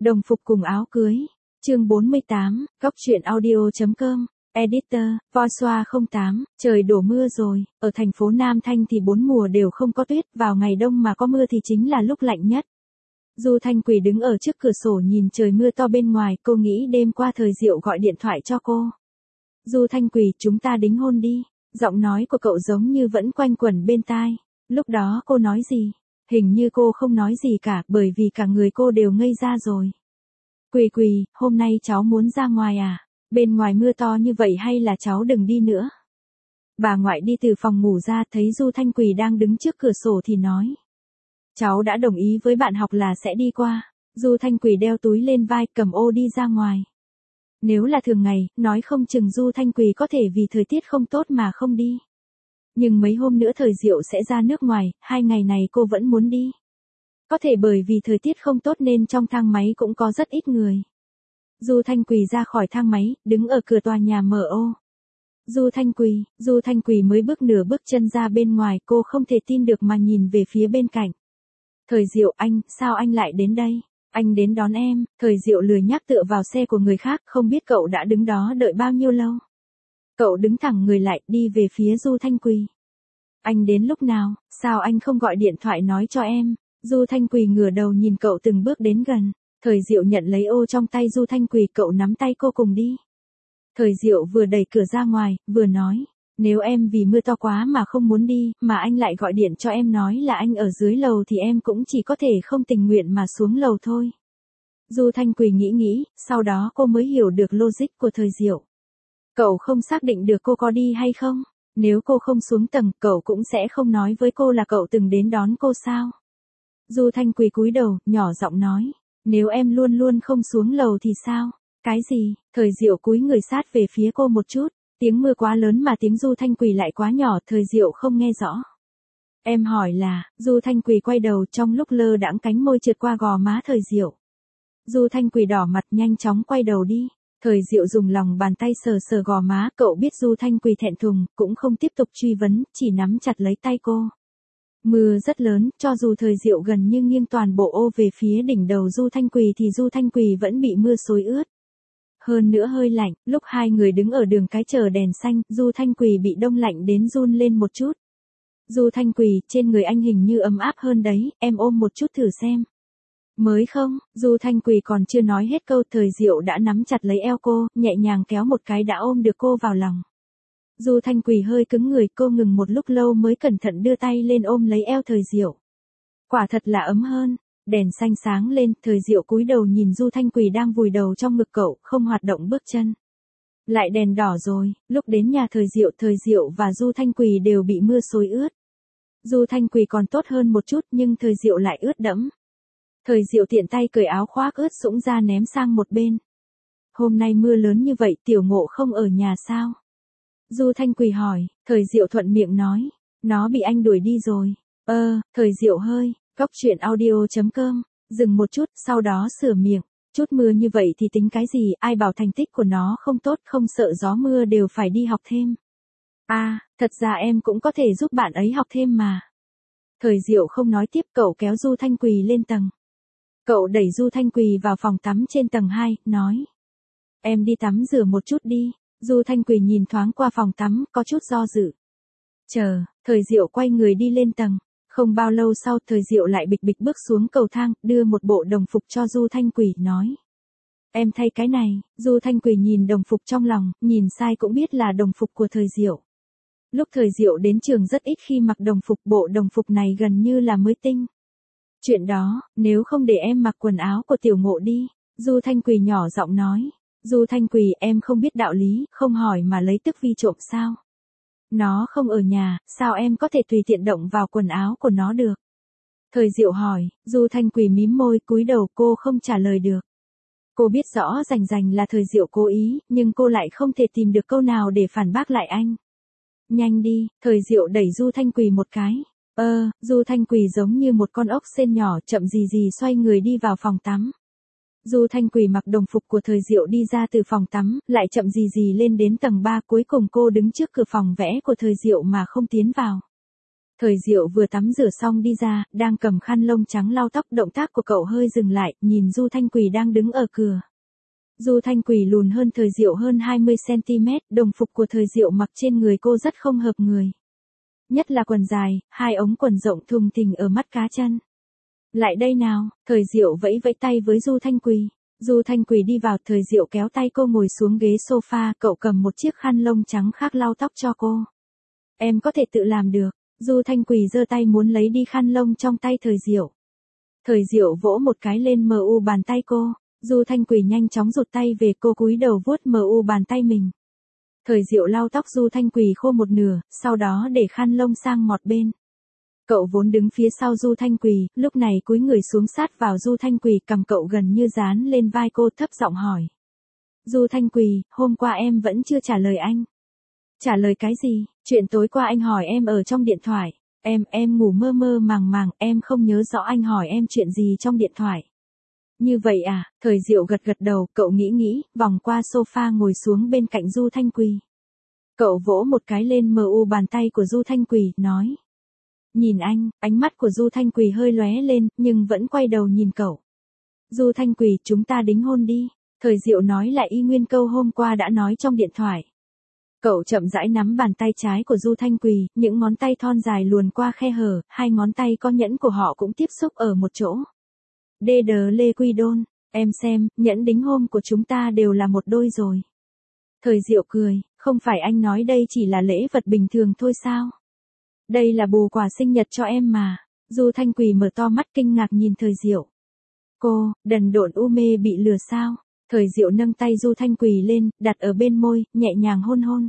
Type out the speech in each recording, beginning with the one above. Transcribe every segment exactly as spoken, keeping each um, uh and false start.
Đồng phục cùng áo cưới. Chương bốn mươi tám, góc truyện audio.com. Editor, voi xoa không tám, trời đổ mưa rồi, ở thành phố Nam Thanh thì bốn mùa đều không có tuyết, vào ngày đông mà có mưa thì chính là lúc lạnh nhất. Du Thanh Quỳ đứng ở trước cửa sổ nhìn trời mưa to bên ngoài, cô nghĩ đêm qua Thời Diệu gọi điện thoại cho cô. Du Thanh Quỳ, chúng ta đính hôn đi. Giọng nói của cậu giống như vẫn quanh quẩn bên tai. Lúc đó cô nói gì? Hình như cô không nói gì cả, bởi vì cả người cô đều ngây ra rồi. Quỳ Quỳ, hôm nay cháu muốn ra ngoài à? Bên ngoài mưa to như vậy hay là cháu đừng đi nữa? Bà ngoại đi từ phòng ngủ ra thấy Du Thanh Quỳ đang đứng trước cửa sổ thì nói. Cháu đã đồng ý với bạn học là sẽ đi qua. Du Thanh Quỳ đeo túi lên vai cầm ô đi ra ngoài. Nếu là thường ngày, nói không chừng Du Thanh Quỳ có thể vì thời tiết không tốt mà không đi. Nhưng mấy hôm nữa Thời Diệu sẽ ra nước ngoài, hai ngày này cô vẫn muốn đi. Có thể bởi vì thời tiết không tốt nên trong thang máy cũng có rất ít người. Du Thanh Quỳ ra khỏi thang máy, đứng ở cửa tòa nhà em ô. Du Thanh Quỳ, Du Thanh Quỳ mới bước nửa bước chân ra bên ngoài, cô không thể tin được mà nhìn về phía bên cạnh. Thời Diệu, anh, sao anh lại đến đây? Anh đến đón em. Thời Diệu lười nhác tựa vào xe của người khác, không biết cậu đã đứng đó đợi bao nhiêu lâu. Cậu đứng thẳng người lại, đi về phía Du Thanh Quỳ. Anh đến lúc nào, sao anh không gọi điện thoại nói cho em? Du Thanh Quỳ ngửa đầu nhìn cậu từng bước đến gần. Thời Diệu nhận lấy ô trong tay Du Thanh Quỳ, cậu nắm tay cô cùng đi. Thời Diệu vừa đẩy cửa ra ngoài, vừa nói. Nếu em vì mưa to quá mà không muốn đi, mà anh lại gọi điện cho em nói là anh ở dưới lầu thì em cũng chỉ có thể không tình nguyện mà xuống lầu thôi. Du Thanh Quỳ nghĩ nghĩ, sau đó cô mới hiểu được logic của Thời Diệu. Cậu không xác định được cô có đi hay không? Nếu cô không xuống tầng, cậu cũng sẽ không nói với cô là cậu từng đến đón cô sao? Du Thanh Quỳ cúi đầu, nhỏ giọng nói. Nếu em luôn luôn không xuống lầu thì sao? Cái gì? Thời Diệu cúi người sát về phía cô một chút. Tiếng mưa quá lớn mà tiếng Du Thanh Quỳ lại quá nhỏ, Thời Diệu không nghe rõ. Em hỏi là, Du Thanh Quỳ quay đầu trong lúc lơ đãng cánh môi trượt qua gò má Thời Diệu. Du Thanh Quỳ đỏ mặt nhanh chóng quay đầu đi. Thời Diệu dùng lòng bàn tay sờ sờ gò má, cậu biết Du Thanh Quỳ thẹn thùng, cũng không tiếp tục truy vấn, chỉ nắm chặt lấy tay cô. Mưa rất lớn, cho dù Thời Diệu gần như nghiêng toàn bộ ô về phía đỉnh đầu Du Thanh Quỳ thì Du Thanh Quỳ vẫn bị mưa xối ướt. Hơn nữa hơi lạnh, lúc hai người đứng ở đường cái chờ đèn xanh, Du Thanh Quỳ bị đông lạnh đến run lên một chút. Du Thanh Quỳ, trên người anh hình như ấm áp hơn đấy, em ôm một chút thử xem. Mới không, Du Thanh Quỳ còn chưa nói hết câu, Thời Diệu đã nắm chặt lấy eo cô, nhẹ nhàng kéo một cái đã ôm được cô vào lòng. Du Thanh Quỳ hơi cứng người, cô ngừng một lúc lâu mới cẩn thận đưa tay lên ôm lấy eo Thời Diệu. Quả thật là ấm hơn. Đèn xanh sáng lên, Thời Diệu cúi đầu nhìn Du Thanh Quỳ đang vùi đầu trong ngực cậu, không hoạt động bước chân. Lại đèn đỏ rồi, lúc đến nhà Thời Diệu, Thời Diệu và Du Thanh Quỳ đều bị mưa xối ướt. Du Thanh Quỳ còn tốt hơn một chút nhưng Thời Diệu lại ướt đẫm. Thời Diệu tiện tay cởi áo khoác ướt sũng ra ném sang một bên. Hôm nay mưa lớn như vậy, Tiểu Ngộ không ở nhà sao? Du Thanh Quỳ hỏi, Thời Diệu thuận miệng nói, nó bị anh đuổi đi rồi. Ơ, Thời Diệu hơi, góc truyện audio.com, dừng một chút, sau đó sửa miệng, chút mưa như vậy thì tính cái gì, ai bảo thành tích của nó không tốt, không sợ gió mưa đều phải đi học thêm. À, thật ra em cũng có thể giúp bạn ấy học thêm mà. Thời Diệu không nói tiếp, cậu kéo Du Thanh Quỳ lên tầng. Cậu đẩy Du Thanh Quỳ vào phòng tắm trên tầng hai, nói. Em đi tắm rửa một chút đi. Du Thanh Quỳ nhìn thoáng qua phòng tắm, có chút do dự. Chờ, Thời Diệu quay người đi lên tầng. Không bao lâu sau, Thời Diệu lại bịch bịch bước xuống cầu thang, đưa một bộ đồng phục cho Du Thanh Quỳ, nói. Em thay cái này. Du Thanh Quỳ nhìn đồng phục trong lòng, nhìn sai cũng biết là đồng phục của Thời Diệu. Lúc Thời Diệu đến trường rất ít khi mặc đồng phục, bộ đồng phục này gần như là mới tinh. Chuyện đó, nếu không để em mặc quần áo của Tiểu Ngộ đi. Du Thanh Quỳ nhỏ giọng nói. Du Thanh Quỳ, em không biết đạo lý, không hỏi mà lấy tức vi trộm sao? Nó không ở nhà, sao em có thể tùy tiện động vào quần áo của nó được? Thời Diệu hỏi, Du Thanh Quỳ mím môi, cúi đầu, cô không trả lời được. Cô biết rõ rành rành là Thời Diệu cố ý, nhưng cô lại không thể tìm được câu nào để phản bác lại anh. Nhanh đi, Thời Diệu đẩy Du Thanh Quỳ một cái. Ơ, Du Thanh Quỳ giống như một con ốc sên nhỏ, chậm gì gì xoay người đi vào phòng tắm. Du Thanh Quỳ mặc đồng phục của Thời Diệu đi ra từ phòng tắm, lại chậm gì gì lên đến tầng ba, cuối cùng cô đứng trước cửa phòng vẽ của Thời Diệu mà không tiến vào. Thời Diệu vừa tắm rửa xong đi ra, đang cầm khăn lông trắng lau tóc, động tác của cậu hơi dừng lại, nhìn Du Thanh Quỳ đang đứng ở cửa. Du Thanh Quỳ lùn hơn Thời Diệu hơn hai mươi xăng ti mét, đồng phục của Thời Diệu mặc trên người cô rất không hợp người. Nhất là quần dài, hai ống quần rộng thùng thình ở mắt cá chân. Lại đây nào, Thời Diệu vẫy vẫy tay với Du Thanh Quỳ. Du Thanh Quỳ đi vào, Thời Diệu kéo tay cô ngồi xuống ghế sofa, cậu cầm một chiếc khăn lông trắng khác lau tóc cho cô. Em có thể tự làm được. Du Thanh Quỳ giơ tay muốn lấy đi khăn lông trong tay Thời Diệu. Thời Diệu vỗ một cái lên mờ u bàn tay cô. Du Thanh Quỳ nhanh chóng rụt tay về, cô cúi đầu vuốt mờ u bàn tay mình. Thời Diệu lau tóc Du Thanh Quỳ khô một nửa, sau đó để khăn lông sang một bên. Cậu vốn đứng phía sau Du Thanh Quỳ, lúc này cúi người xuống sát vào Du Thanh Quỳ, cầm cậu gần như dán lên vai cô, thấp giọng hỏi. Du Thanh Quỳ, hôm qua em vẫn chưa trả lời anh. Trả lời cái gì? Chuyện tối qua anh hỏi em ở trong điện thoại. Em, em ngủ mơ mơ màng màng, em không nhớ rõ anh hỏi em chuyện gì trong điện thoại. Như vậy à? Thời Diệu gật gật đầu, cậu nghĩ nghĩ, vòng qua sofa ngồi xuống bên cạnh Du Thanh Quỳ. Cậu vỗ một cái lên mờ u bàn tay của Du Thanh Quỳ, nói. Nhìn anh, ánh mắt của Du Thanh Quỳ hơi lóe lên, nhưng vẫn quay đầu nhìn cậu. Du Thanh Quỳ, chúng ta đính hôn đi. Thời Diệu nói lại y nguyên câu hôm qua đã nói trong điện thoại. Cậu chậm rãi nắm bàn tay trái của Du Thanh Quỳ, những ngón tay thon dài luồn qua khe hở, hai ngón tay có nhẫn của họ cũng tiếp xúc ở một chỗ. Đê đờ lê quy đôn, em xem, nhẫn đính hôn của chúng ta đều là một đôi rồi. Thời Diệu cười, không phải anh nói đây chỉ là lễ vật bình thường thôi sao? Đây là bù quà sinh nhật cho em mà. Du Thanh Quỳ mở to mắt kinh ngạc nhìn Thời Diệu. Cô, đần độn u mê bị lừa sao? Thời Diệu nâng tay Du Thanh Quỳ lên, đặt ở bên môi, nhẹ nhàng hôn hôn.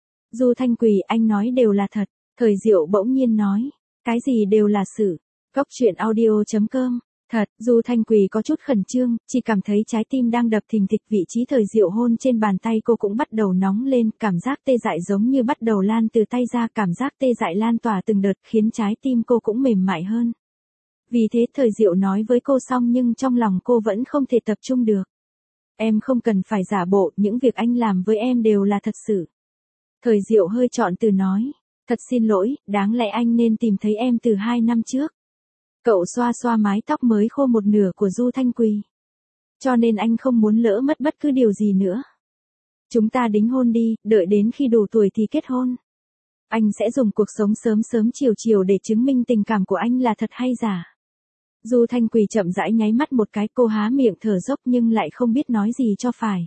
Du Thanh Quỳ, anh nói đều là thật. Thời Diệu bỗng nhiên nói. Cái gì đều là sự. Góc truyện audio chấm com. Thật, Du Thanh Quỳ có chút khẩn trương, chỉ cảm thấy trái tim đang đập thình thịch, vị trí Thời Diệu hôn trên bàn tay cô cũng bắt đầu nóng lên, cảm giác tê dại giống như bắt đầu lan từ tay ra, cảm giác tê dại lan tỏa từng đợt khiến trái tim cô cũng mềm mại hơn. Vì thế Thời Diệu nói với cô xong nhưng trong lòng cô vẫn không thể tập trung được. Em không cần phải giả bộ, những việc anh làm với em đều là thật sự. Thời Diệu hơi chọn từ nói. Thật xin lỗi, đáng lẽ anh nên tìm thấy em từ hai năm trước. Cậu xoa xoa mái tóc mới khô một nửa của Du Thanh Quỳ. Cho nên anh không muốn lỡ mất bất cứ điều gì nữa. Chúng ta đính hôn đi, đợi đến khi đủ tuổi thì kết hôn. Anh sẽ dùng cuộc sống sớm sớm chiều chiều để chứng minh tình cảm của anh là thật hay giả. Du Thanh Quỳ chậm rãi nháy mắt một cái, cô há miệng thở dốc nhưng lại không biết nói gì cho phải.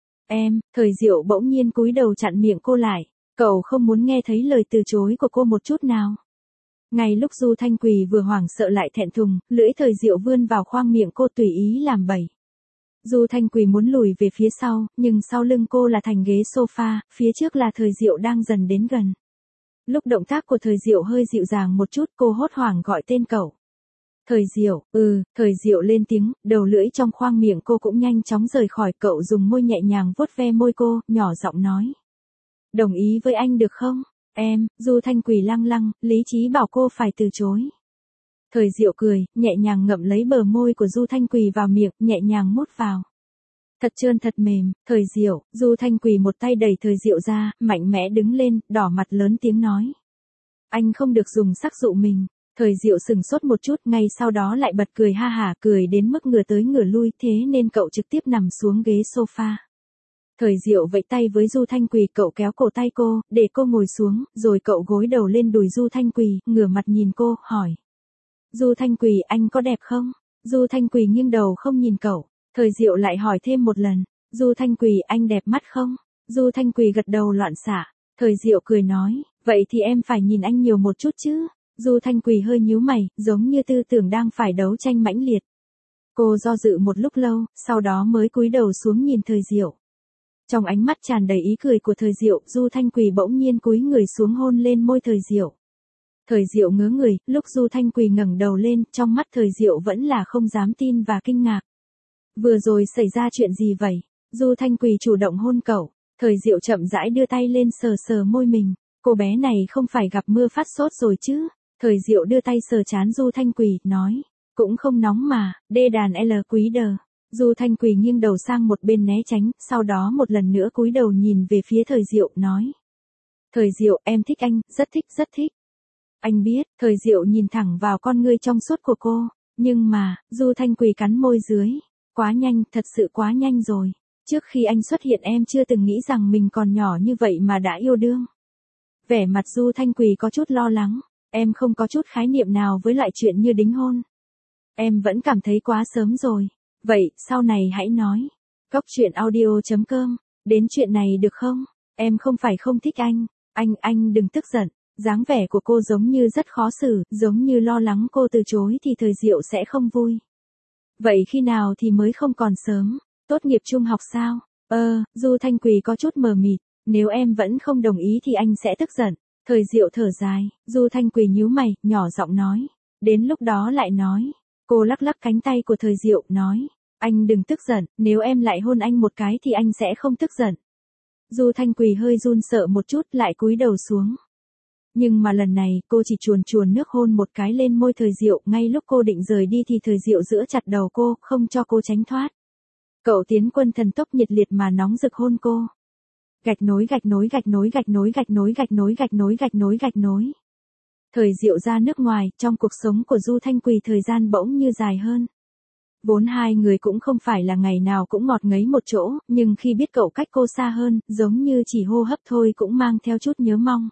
Em, Thời Diệu bỗng nhiên cúi đầu chặn miệng cô lại. Cậu không muốn nghe thấy lời từ chối của cô một chút nào. Ngay lúc Du Thanh Quỳ vừa hoảng sợ lại thẹn thùng, lưỡi Thời Diệu vươn vào khoang miệng cô tùy ý làm bẩy. Du Thanh Quỳ muốn lùi về phía sau, nhưng sau lưng cô là thành ghế sofa, phía trước là Thời Diệu đang dần đến gần. Lúc động tác của Thời Diệu hơi dịu dàng một chút, cô hốt hoảng gọi tên cậu. Thời Diệu, ừ, Thời Diệu lên tiếng, đầu lưỡi trong khoang miệng cô cũng nhanh chóng rời khỏi, cậu dùng môi nhẹ nhàng vuốt ve môi cô, nhỏ giọng nói. Đồng ý với anh được không? Em, Du Thanh Quỳ lăng lăng, lý trí bảo cô phải từ chối. Thời Diệu cười, nhẹ nhàng ngậm lấy bờ môi của Du Thanh Quỳ vào miệng, nhẹ nhàng mút vào. Thật trơn thật mềm, Thời Diệu, Du Thanh Quỳ một tay đẩy Thời Diệu ra, mạnh mẽ đứng lên, đỏ mặt lớn tiếng nói. Anh không được dùng sắc dụ mình. Thời Diệu sừng sốt một chút, ngay sau đó lại bật cười ha hả, cười đến mức ngửa tới ngửa lui, thế nên cậu trực tiếp nằm xuống ghế sofa. Thời Diệu vẫy tay với Du Thanh Quỳ, cậu kéo cổ tay cô, để cô ngồi xuống, rồi cậu gối đầu lên đùi Du Thanh Quỳ, ngửa mặt nhìn cô, hỏi. Du Thanh Quỳ, anh có đẹp không? Du Thanh Quỳ nghiêng đầu không nhìn cậu. Thời Diệu lại hỏi thêm một lần. Du Thanh Quỳ, anh đẹp mắt không? Du Thanh Quỳ gật đầu loạn xạ. Thời Diệu cười nói, vậy thì em phải nhìn anh nhiều một chút chứ. Du Thanh Quỳ hơi nhíu mày, giống như tư tưởng đang phải đấu tranh mãnh liệt. Cô do dự một lúc lâu, sau đó mới cúi đầu xuống nhìn Thời Diệu. Trong ánh mắt tràn đầy ý cười của Thời Diệu, Du Thanh Quỳ bỗng nhiên cúi người xuống hôn lên môi Thời Diệu. Thời Diệu ngớ người, lúc Du Thanh Quỳ ngẩng đầu lên, trong mắt Thời Diệu vẫn là không dám tin và kinh ngạc. Vừa rồi xảy ra chuyện gì vậy? Du Thanh Quỳ chủ động hôn cậu. Thời Diệu chậm rãi đưa tay lên sờ sờ môi mình. Cô bé này không phải gặp mưa phát sốt rồi chứ? Thời Diệu đưa tay sờ trán Du Thanh Quỳ, nói. Cũng không nóng mà, đê đàn L quý đờ. Du Thanh Quỳ nghiêng đầu sang một bên né tránh, sau đó một lần nữa cúi đầu nhìn về phía Thời Diệu, nói. Thời Diệu, em thích anh, rất thích, rất thích. Anh biết, Thời Diệu nhìn thẳng vào con ngươi trong suốt của cô. Nhưng mà, Du Thanh Quỳ cắn môi dưới. Quá nhanh, thật sự quá nhanh rồi. Trước khi anh xuất hiện em chưa từng nghĩ rằng mình còn nhỏ như vậy mà đã yêu đương. Vẻ mặt Du Thanh Quỳ có chút lo lắng. Em không có chút khái niệm nào với loại chuyện như đính hôn. Em vẫn cảm thấy quá sớm rồi. Vậy, sau này hãy nói. Cóc truyện audio chấm com. Đến chuyện này được không? Em không phải không thích anh. Anh, anh đừng tức giận. Dáng vẻ của cô giống như rất khó xử, giống như lo lắng cô từ chối thì Thời Diệu sẽ không vui. Vậy khi nào thì mới không còn sớm? Tốt nghiệp trung học sao? Ơ, Du Thanh Quỳ có chút mờ mịt. Nếu em vẫn không đồng ý thì anh sẽ tức giận. Thời Diệu thở dài, Du Thanh Quỳ nhíu mày, nhỏ giọng nói. Đến lúc đó lại nói. Cô lắc lắc cánh tay của Thời Diệu, nói. Anh đừng tức giận, nếu em lại hôn anh một cái thì anh sẽ không tức giận. Du Thanh Quỳ hơi run sợ một chút lại cúi đầu xuống. Nhưng mà lần này cô chỉ chuồn chuồn nước hôn một cái lên môi Thời Diệu, ngay lúc cô định rời đi thì Thời Diệu giữ chặt đầu cô, không cho cô tránh thoát. Cậu tiến quân thần tốc nhiệt liệt mà nóng rực hôn cô. Gạch nối gạch nối gạch nối gạch nối gạch nối gạch nối gạch nối gạch nối gạch nối. Thời Diệu ra nước ngoài, trong cuộc sống của Du Thanh Quỳ thời gian bỗng như dài hơn. Vốn hai người cũng không phải là ngày nào cũng ngọt ngấy một chỗ, nhưng khi biết cậu cách cô xa hơn, giống như chỉ hô hấp thôi cũng mang theo chút nhớ mong.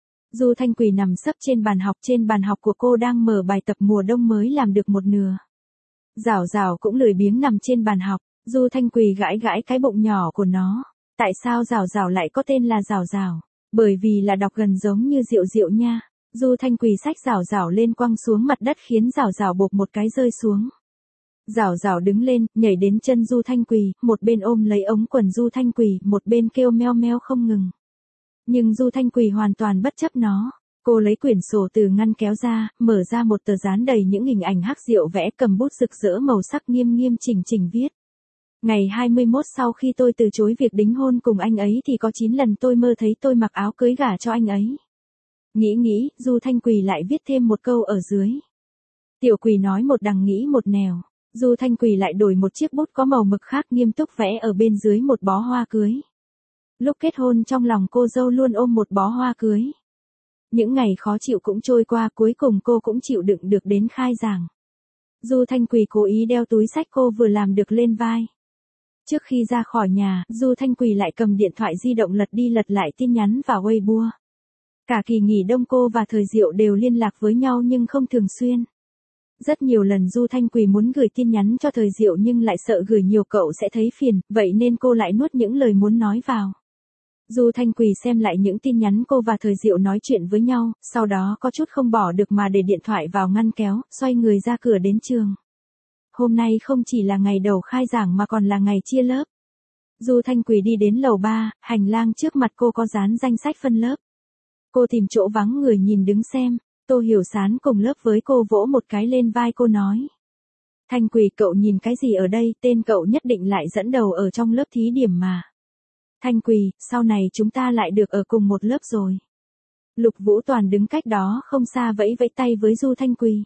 Du Thanh Quỳ nằm sấp trên bàn học, trên bàn học của cô đang mở bài tập mùa đông mới làm được một nửa. Giảo Giảo cũng lười biếng nằm trên bàn học, Du Thanh Quỳ gãi gãi cái bụng nhỏ của nó. Tại sao Giảo Giảo lại có tên là Giảo Giảo? Bởi vì là đọc gần giống như Diệu Diệu nha. Du Thanh Quỳ xách Giảo Giảo lên quăng xuống mặt đất khiến Giảo Giảo bộp một cái rơi xuống. Giảo Giảo đứng lên, nhảy đến chân Du Thanh Quỳ, một bên ôm lấy ống quần Du Thanh Quỳ, một bên kêu meo meo không ngừng. Nhưng Du Thanh Quỳ hoàn toàn bất chấp nó. Cô lấy quyển sổ từ ngăn kéo ra, mở ra một tờ dán đầy những hình ảnh hắc diệu vẽ, cầm bút rực rỡ màu sắc nghiêm nghiêm chỉnh chỉnh viết. Ngày hai mươi mốt sau khi tôi từ chối việc đính hôn cùng anh ấy thì có chín lần tôi mơ thấy tôi mặc áo cưới gả cho anh ấy. Nghĩ nghĩ, Du Thanh Quỳ lại viết thêm một câu ở dưới. Tiểu Quỳ nói một đằng nghĩ một nẻo. Du Thanh Quỳ lại đổi một chiếc bút có màu mực khác nghiêm túc vẽ ở bên dưới một bó hoa cưới. Lúc kết hôn trong lòng cô dâu luôn ôm một bó hoa cưới. Những ngày khó chịu cũng trôi qua, cuối cùng cô cũng chịu đựng được đến khai giảng. Du Thanh Quỳ cố ý đeo túi xách cô vừa làm được lên vai. Trước khi ra khỏi nhà, Du Thanh Quỳ lại cầm điện thoại di động lật đi lật lại tin nhắn và Weibo. Cả kỳ nghỉ đông cô và Thời Diệu đều liên lạc với nhau nhưng không thường xuyên. Rất nhiều lần Du Thanh Quỳ muốn gửi tin nhắn cho Thời Diệu nhưng lại sợ gửi nhiều cậu sẽ thấy phiền, vậy nên cô lại nuốt những lời muốn nói vào. Du Thanh Quỳ xem lại những tin nhắn cô và Thời Diệu nói chuyện với nhau, sau đó có chút không bỏ được mà để điện thoại vào ngăn kéo, xoay người ra cửa đến trường. Hôm nay không chỉ là ngày đầu khai giảng mà còn là ngày chia lớp. Du Thanh Quỳ đi đến lầu ba, hành lang trước mặt cô có dán danh sách phân lớp. Cô tìm chỗ vắng người nhìn đứng xem, Tô Hiểu Sán cùng lớp với cô vỗ một cái lên vai cô nói. Thanh Quỳ cậu nhìn cái gì ở đây, tên cậu nhất định lại dẫn đầu ở trong lớp thí điểm mà. Thanh Quỳ, sau này chúng ta lại được ở cùng một lớp rồi. Lục Vũ Toàn đứng cách đó không xa vẫy vẫy tay với Du Thanh Quỳ.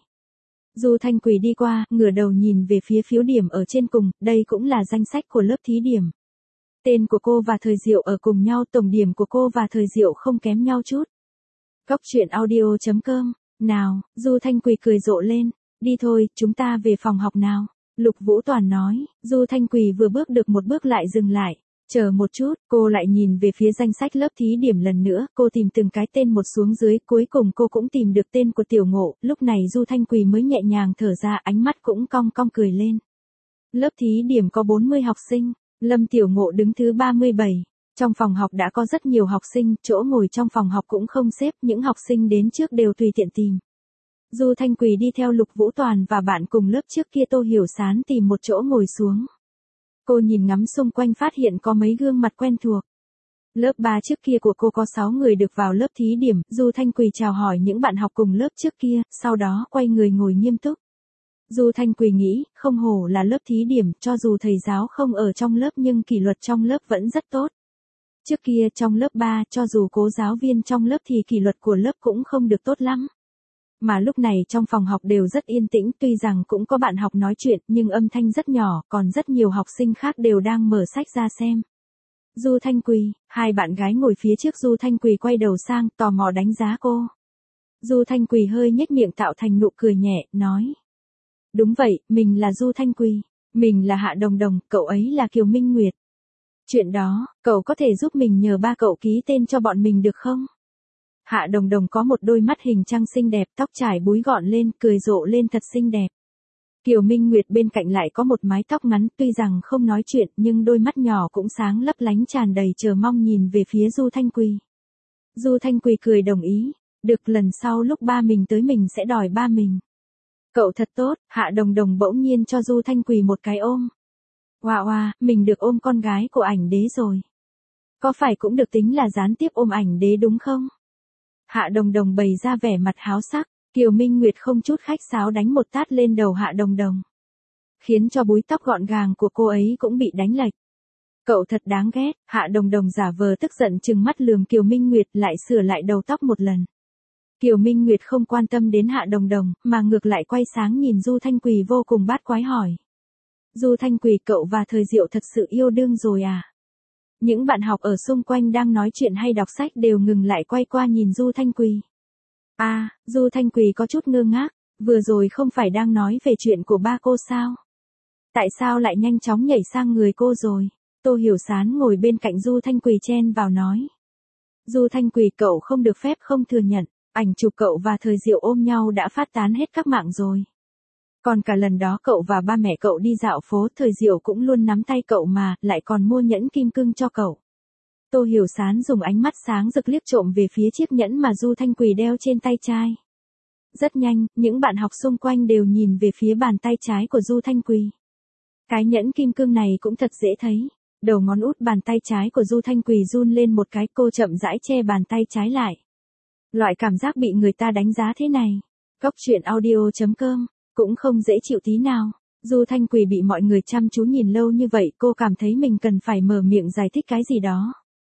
Du Thanh Quỳ đi qua, ngửa đầu nhìn về phía phiếu điểm ở trên cùng, đây cũng là danh sách của lớp thí điểm. Tên của cô và Thời Diệu ở cùng nhau, tổng điểm của cô và Thời Diệu không kém nhau chút. Cóc truyện audio chấm com, nào, Du Thanh Quỳ cười rộ lên, đi thôi, chúng ta về phòng học nào. Lục Vũ Toàn nói, Du Thanh Quỳ vừa bước được một bước lại dừng lại. Chờ một chút, cô lại nhìn về phía danh sách lớp thí điểm lần nữa, cô tìm từng cái tên một xuống dưới, cuối cùng cô cũng tìm được tên của Tiểu Ngộ, lúc này Du Thanh Quỳ mới nhẹ nhàng thở ra, ánh mắt cũng cong cong cười lên. Lớp thí điểm có bốn mươi học sinh, Lâm Tiểu Ngộ đứng thứ ba mươi bảy. Trong phòng học đã có rất nhiều học sinh, chỗ ngồi trong phòng học cũng không xếp, những học sinh đến trước đều tùy tiện tìm. Du Thanh Quỳ đi theo Lục Vũ Toàn và bạn cùng lớp trước kia Tô Hiểu Sán tìm một chỗ ngồi xuống. Cô nhìn ngắm xung quanh phát hiện có mấy gương mặt quen thuộc. Lớp ba trước kia của cô có sáu người được vào lớp thí điểm, Du Thanh Quỳ chào hỏi những bạn học cùng lớp trước kia, sau đó quay người ngồi nghiêm túc. Du Thanh Quỳ nghĩ, không hổ là lớp thí điểm, cho dù thầy giáo không ở trong lớp nhưng kỷ luật trong lớp vẫn rất tốt. Trước kia trong lớp ba, cho dù cố giáo viên trong lớp thì kỷ luật của lớp cũng không được tốt lắm. Mà lúc này trong phòng học đều rất yên tĩnh, tuy rằng cũng có bạn học nói chuyện, nhưng âm thanh rất nhỏ, còn rất nhiều học sinh khác đều đang mở sách ra xem. Du Thanh Quỳ, hai bạn gái ngồi phía trước Du Thanh Quỳ quay đầu sang, tò mò đánh giá cô. Du Thanh Quỳ hơi nhếch miệng tạo thành nụ cười nhẹ, nói. Đúng vậy, mình là Du Thanh Quỳ. Mình là Hạ Đồng Đồng, cậu ấy là Kiều Minh Nguyệt. Chuyện đó, cậu có thể giúp mình nhờ ba cậu ký tên cho bọn mình được không? Hạ Đồng Đồng có một đôi mắt hình trăng xinh đẹp, tóc trải búi gọn lên, cười rộ lên thật xinh đẹp. Kiều Minh Nguyệt bên cạnh lại có một mái tóc ngắn, tuy rằng không nói chuyện nhưng đôi mắt nhỏ cũng sáng lấp lánh tràn đầy chờ mong nhìn về phía Du Thanh Quỳ. Du Thanh Quỳ cười đồng ý, được lần sau lúc ba mình tới mình sẽ đòi ba mình. Cậu thật tốt, Hạ Đồng Đồng bỗng nhiên cho Du Thanh Quỳ một cái ôm. Oa oa, mình được ôm con gái của ảnh đế rồi. Có phải cũng được tính là gián tiếp ôm ảnh đế đúng không? Hạ Đồng Đồng bày ra vẻ mặt háo sắc, Kiều Minh Nguyệt không chút khách sáo đánh một tát lên đầu Hạ Đồng Đồng. Khiến cho búi tóc gọn gàng của cô ấy cũng bị đánh lệch. Cậu thật đáng ghét, Hạ Đồng Đồng giả vờ tức giận trừng mắt lườm Kiều Minh Nguyệt lại sửa lại đầu tóc một lần. Kiều Minh Nguyệt không quan tâm đến Hạ Đồng Đồng, mà ngược lại quay sáng nhìn Du Thanh Quỳ vô cùng bát quái hỏi. Du Thanh Quỳ, cậu và Thời Diệu thật sự yêu đương rồi à? Những bạn học ở xung quanh đang nói chuyện hay đọc sách đều ngừng lại quay qua nhìn Du Thanh Quỳ. À, Du Thanh Quỳ có chút ngơ ngác, vừa rồi không phải đang nói về chuyện của ba cô sao? Tại sao lại nhanh chóng nhảy sang người cô rồi? Tô Hiểu Sán ngồi bên cạnh Du Thanh Quỳ chen vào nói. Du Thanh Quỳ, cậu không được phép không thừa nhận, ảnh chụp cậu và Thời Diệu ôm nhau đã phát tán hết các mạng rồi. Còn cả lần đó cậu và ba mẹ cậu đi dạo phố, Thời Diệu cũng luôn nắm tay cậu mà, lại còn mua nhẫn kim cương cho cậu. Tô Hiểu Sán dùng ánh mắt sáng rực liếc trộm về phía chiếc nhẫn mà Du Thanh Quỳ đeo trên tay trai. Rất nhanh, những bạn học xung quanh đều nhìn về phía bàn tay trái của Du Thanh Quỳ. Cái nhẫn kim cương này cũng thật dễ thấy. Đầu ngón út bàn tay trái của Du Thanh Quỳ run lên một cái, cô chậm rãi che bàn tay trái lại. Loại cảm giác bị người ta đánh giá thế này. Góc truyện audio chấm com cũng không dễ chịu tí nào. Du Thanh Quỳ bị mọi người chăm chú nhìn lâu như vậy, cô cảm thấy mình cần phải mở miệng giải thích cái gì đó.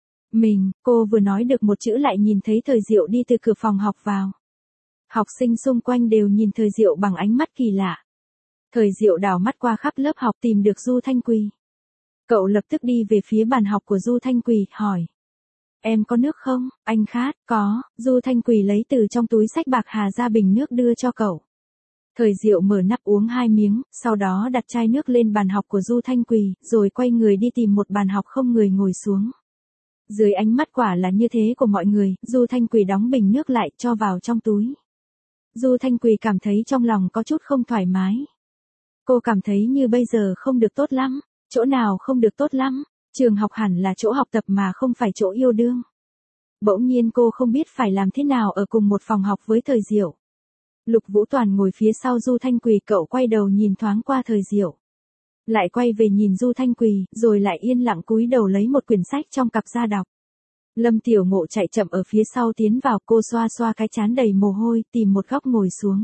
Mình, cô vừa nói được một chữ lại nhìn thấy Thời Diệu đi từ cửa phòng học vào. Học sinh xung quanh đều nhìn Thời Diệu bằng ánh mắt kỳ lạ. Thời Diệu đảo mắt qua khắp lớp học tìm được Du Thanh Quỳ. Cậu lập tức đi về phía bàn học của Du Thanh Quỳ, hỏi. Em có nước không, anh khát? Có. Du Thanh Quỳ lấy từ trong túi xách bạc hà ra bình nước đưa cho cậu. Thời Diệu mở nắp uống hai miếng, sau đó đặt chai nước lên bàn học của Du Thanh Quỳ, rồi quay người đi tìm một bàn học không người ngồi xuống. Dưới ánh mắt quả là như thế của mọi người, Du Thanh Quỳ đóng bình nước lại cho vào trong túi. Du Thanh Quỳ cảm thấy trong lòng có chút không thoải mái. Cô cảm thấy như bây giờ không được tốt lắm. Chỗ nào không được tốt lắm? Trường học hẳn là chỗ học tập mà không phải chỗ yêu đương. Bỗng nhiên cô không biết phải làm thế nào ở cùng một phòng học với Thời Diệu. Lục Vũ Toàn ngồi phía sau Du Thanh Quỳ, cậu quay đầu nhìn thoáng qua Thời Diệu. Lại quay về nhìn Du Thanh Quỳ, rồi lại yên lặng cúi đầu lấy một quyển sách trong cặp ra đọc. Lâm Tiểu Ngộ chạy chậm ở phía sau tiến vào, cô xoa xoa cái trán đầy mồ hôi, tìm một góc ngồi xuống.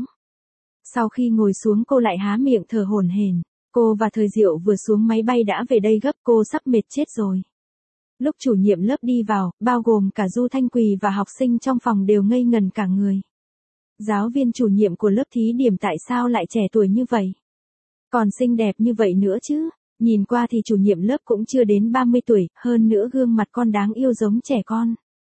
Sau khi ngồi xuống cô lại há miệng thở hổn hển. Cô và Thời Diệu vừa xuống máy bay đã về đây gấp, cô sắp mệt chết rồi. Lúc chủ nhiệm lớp đi vào, bao gồm cả Du Thanh Quỳ và học sinh trong phòng đều ngây ngần cả người. Giáo viên chủ nhiệm của lớp thí điểm tại sao lại trẻ tuổi như vậy? Còn xinh đẹp như vậy nữa chứ? Nhìn qua thì chủ nhiệm lớp cũng chưa đến ba mươi tuổi, hơn nữa gương mặt con đáng yêu giống trẻ con.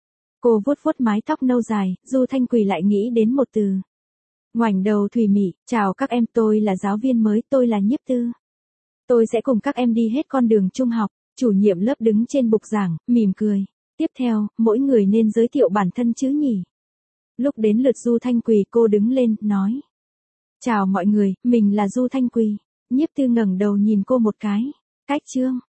Cô vuốt vuốt mái tóc nâu dài, Du Thanh Quỳ lại nghĩ đến một từ. Ngoảnh đầu thùy mị, chào các em, tôi là giáo viên mới, tôi là Nhiếp Tư. Tôi sẽ cùng các em đi hết con đường trung học. Chủ nhiệm lớp đứng trên bục giảng, mỉm cười. Tiếp theo, mỗi người nên giới thiệu bản thân chứ nhỉ? Lúc đến lượt Du Thanh Quỳ, cô đứng lên, nói. Chào mọi người, mình là Du Thanh Quỳ. Nhiếp Tư ngẩng đầu nhìn cô một cái. Cách chương.